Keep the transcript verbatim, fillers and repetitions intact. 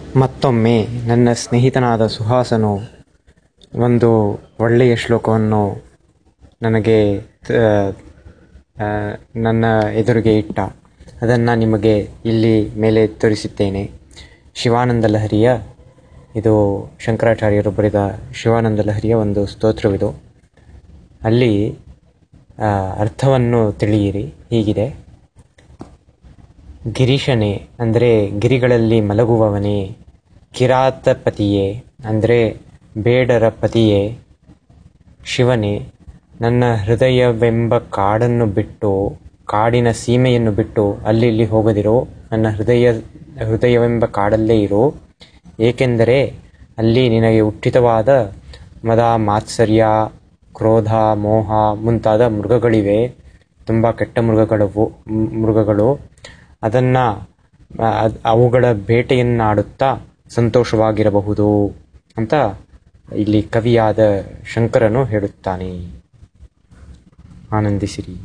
ಮತ್ತೊಮ್ಮೆ ನನ್ನ ಸ್ನೇಹಿತನಾದ ಸುಹಾಸನು ಒಂದು ಒಳ್ಳೆಯ ಶ್ಲೋಕವನ್ನು ನನಗೆ ನನ್ನ ಎದುರಿಗೆ ಇಟ್ಟ. ಅದನ್ನು ನಿಮಗೆ ಇಲ್ಲಿ ಮೇಲೆ ತೋರಿಸುತ್ತೇನೆ. ಶಿವಾನಂದ ಲಹರಿಯ, ಇದು ಶಂಕರಾಚಾರ್ಯರು ಬರೆದ ಶಿವಾನಂದ ಲಹರಿಯ ಒಂದು ಸ್ತೋತ್ರವಿದು. ಅಲ್ಲಿ ಅರ್ಥವನ್ನು ತಿಳಿಯಿರಿ. ಹೀಗಿದೆ: ಗಿರೀಶನೇ ಅಂದರೆ ಗಿರಿಗಳಲ್ಲಿ ಮಲಗುವವನೇ, ಕಿರಾತಪತಿಯೇ ಅಂದರೆ ಬೇಡರ ಪತಿಯೇ, ಶಿವನೇ, ನನ್ನ ಹೃದಯವೆಂಬ ಕಾಡನ್ನು ಬಿಟ್ಟು, ಕಾಡಿನ ಸೀಮೆಯನ್ನು ಬಿಟ್ಟು ಅಲ್ಲಿ ಇಲ್ಲಿ ಹೋಗದಿರೋ, ನನ್ನ ಹೃದಯ ಹೃದಯವೆಂಬ ಕಾಡಲ್ಲೇ ಇರೋ. ಏಕೆಂದರೆ ಅಲ್ಲಿ ನಿನಗೆ ಹುಟ್ಟಿತವಾದ ಮದ, ಮಾತ್ಸರ್ಯ, ಕ್ರೋಧ, ಮೋಹ ಮುಂತಾದ ಮೃಗಗಳಿವೆ. ತುಂಬ ಕೆಟ್ಟ ಮೃಗಗಳವು ಮೃಗಗಳು ಅದನ್ನು ಅವುಗಳ ಬೇಟೆಯನ್ನಾಡುತ್ತಾ ಸಂತೋಷವಾಗಿರಬಹುದು ಅಂತ ಇಲ್ಲಿ ಕವಿಯಾದ ಶಂಕರನು ಹೇಳುತ್ತಾನೆ. ಆನಂದಿಸಿರಿ.